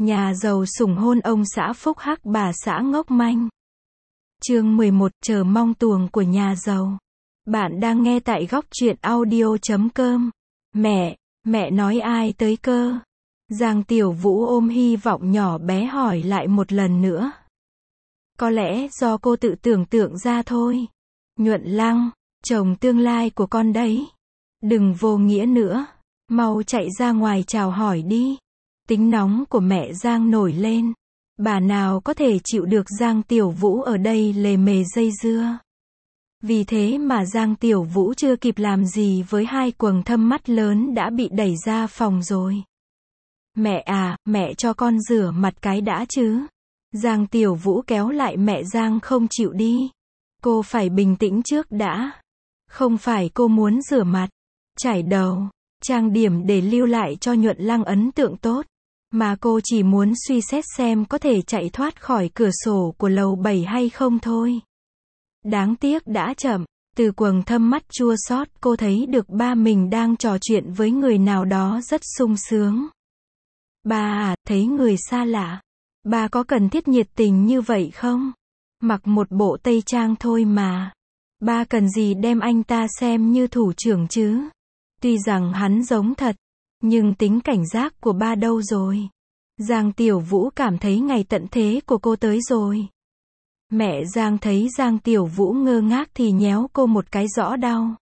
Nhà giàu sủng hôn ông xã phúc hắc bà xã ngốc manh. Chương 11, chờ mong tuồng của nhà giàu. Bạn đang nghe tại góc truyện audio.com. Mẹ nói ai tới cơ? Giang Tiểu Vũ ôm hy vọng nhỏ bé hỏi lại một lần nữa. Có lẽ do cô tự tưởng tượng ra thôi. Nhuận Lăng, chồng tương lai của con đấy. Đừng vô nghĩa nữa. Mau chạy ra ngoài chào hỏi đi. Tính nóng của mẹ Giang nổi lên. Bà nào có thể chịu được Giang Tiểu Vũ ở đây lề mề dây dưa. Vì thế mà Giang Tiểu Vũ chưa kịp làm gì với hai quầng thâm mắt lớn đã bị đẩy ra phòng rồi. Mẹ à, mẹ cho con rửa mặt cái đã chứ. Giang Tiểu Vũ kéo lại mẹ Giang không chịu đi. Cô phải bình tĩnh trước đã. Không phải cô muốn rửa mặt, chải đầu, trang điểm để lưu lại cho Nhuận Lăng ấn tượng tốt. Mà cô chỉ muốn suy xét xem có thể chạy thoát khỏi cửa sổ của lầu 7 hay không thôi. Đáng tiếc đã chậm. Từ quầng thâm mắt chua xót cô thấy được ba mình đang trò chuyện với người nào đó rất sung sướng. Ba à, thấy người xa lạ. Ba có cần thiết nhiệt tình như vậy không? Mặc một bộ tây trang thôi mà. Ba cần gì đem anh ta xem như thủ trưởng chứ? Tuy rằng hắn giống thật, nhưng tính cảnh giác của ba đâu rồi? Giang Tiểu Vũ cảm thấy ngày tận thế của cô tới rồi. Mẹ Giang thấy Giang Tiểu Vũ ngơ ngác thì nhéo cô một cái rõ đau.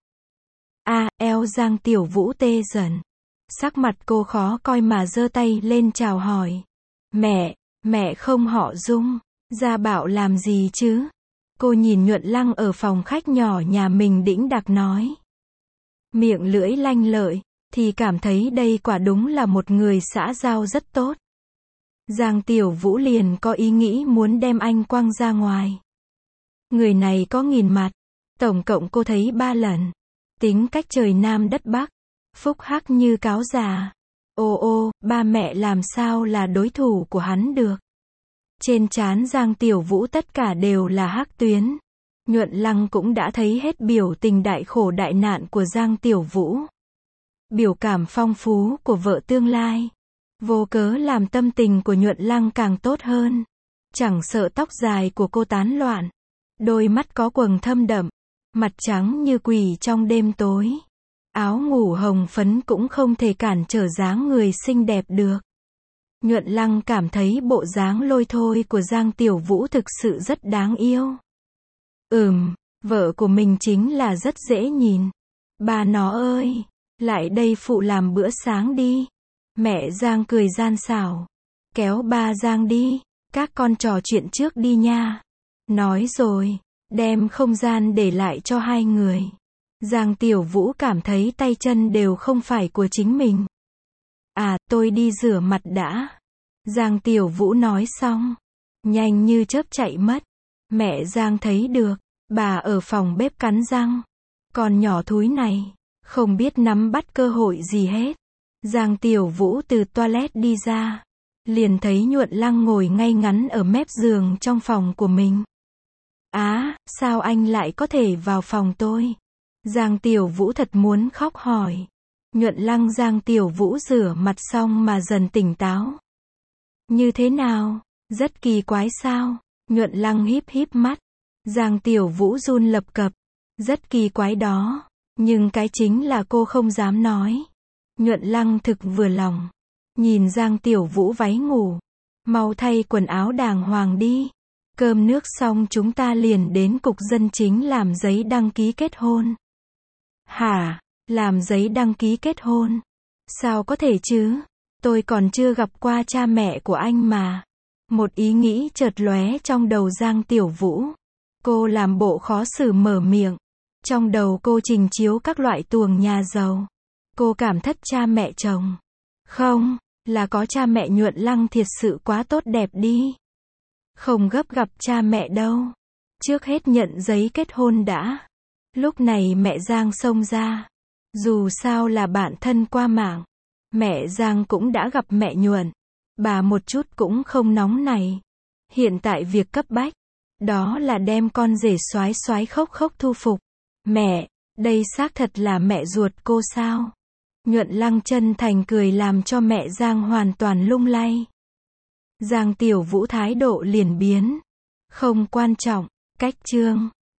Eo Giang Tiểu Vũ tê dần. Sắc mặt cô khó coi mà giơ tay lên chào hỏi. Mẹ không họ Dung. Gia Bảo làm gì chứ? Cô nhìn Nhuận Lăng ở phòng khách nhỏ nhà mình đĩnh đạc nói. Miệng lưỡi lanh lợi, thì cảm thấy đây quả đúng là một người xã giao rất tốt. Giang Tiểu Vũ liền có ý nghĩ muốn đem anh quăng ra ngoài. Người này có nghìn mặt. Tổng cộng cô thấy 3 lần. Tính cách trời Nam đất Bắc. Phúc hắc như cáo già. Ba mẹ làm sao là đối thủ của hắn được. Trên trán Giang Tiểu Vũ tất cả đều là hắc tuyến. Nhuận Lăng cũng đã thấy hết biểu tình đại khổ đại nạn của Giang Tiểu Vũ. Biểu cảm phong phú của vợ tương lai. Vô cớ làm tâm tình của Nhuận Lăng càng tốt hơn. Chẳng sợ tóc dài của cô tán loạn. Đôi mắt có quầng thâm đậm. Mặt trắng như quỷ trong đêm tối. Áo ngủ hồng phấn cũng không thể cản trở dáng người xinh đẹp được. Nhuận Lăng cảm thấy bộ dáng lôi thôi của Giang Tiểu Vũ thực sự rất đáng yêu. Vợ của mình chính là rất dễ nhìn. Bà nó ơi, lại đây phụ làm bữa sáng đi. Mẹ Giang cười gian xảo. Kéo ba Giang đi, các con trò chuyện trước đi nha. Nói rồi, đem không gian để lại cho hai người. Giang Tiểu Vũ cảm thấy tay chân đều không phải của chính mình. Tôi đi rửa mặt đã. Giang Tiểu Vũ nói xong. Nhanh như chớp chạy mất. Mẹ Giang thấy được. Bà ở phòng bếp cắn răng. Con nhỏ thúi này. Không biết nắm bắt cơ hội gì hết. Giang Tiểu Vũ từ toilet đi ra. Liền thấy Nhuận Lăng ngồi ngay ngắn ở mép giường trong phòng của mình. Sao anh lại có thể vào phòng tôi? Giang Tiểu Vũ thật muốn khóc hỏi. Nhuận Lăng Giang Tiểu Vũ rửa mặt xong mà dần tỉnh táo. Như thế nào? Rất kỳ quái sao? Nhuận Lăng híp mắt. Giang Tiểu Vũ run lập cập. Rất kỳ quái đó. Nhưng cái chính là cô không dám nói. Nhuận Lăng thực vừa lòng. Nhìn Giang Tiểu Vũ váy ngủ. Mau thay quần áo đàng hoàng đi. Cơm nước xong chúng ta liền đến cục dân chính làm giấy đăng ký kết hôn. Hả? Làm giấy đăng ký kết hôn? Sao có thể chứ? Tôi còn chưa gặp qua cha mẹ của anh mà. Một ý nghĩ chợt lóe trong đầu Giang Tiểu Vũ. Cô làm bộ khó xử mở miệng. Trong đầu cô trình chiếu các loại tuồng nhà giàu. Cô cảm thất cha mẹ chồng. Không, là có cha mẹ Nhuận Lăng thiệt sự quá tốt đẹp đi. Không gấp gặp cha mẹ đâu. Trước hết nhận giấy kết hôn đã. Lúc này mẹ Giang xông ra. Dù sao là bạn thân qua mạng. Mẹ Giang cũng đã gặp mẹ Nhuận. Bà một chút cũng không nóng này. Hiện tại việc cấp bách. Đó là đem con rể soái soái khóc thu phục. Mẹ, đây xác thật là mẹ ruột cô sao? Nhuận Lăng chân thành cười làm cho mẹ Giang hoàn toàn lung lay. Giang Tiểu Vũ thái độ liền biến. Không quan trọng. Cách chương.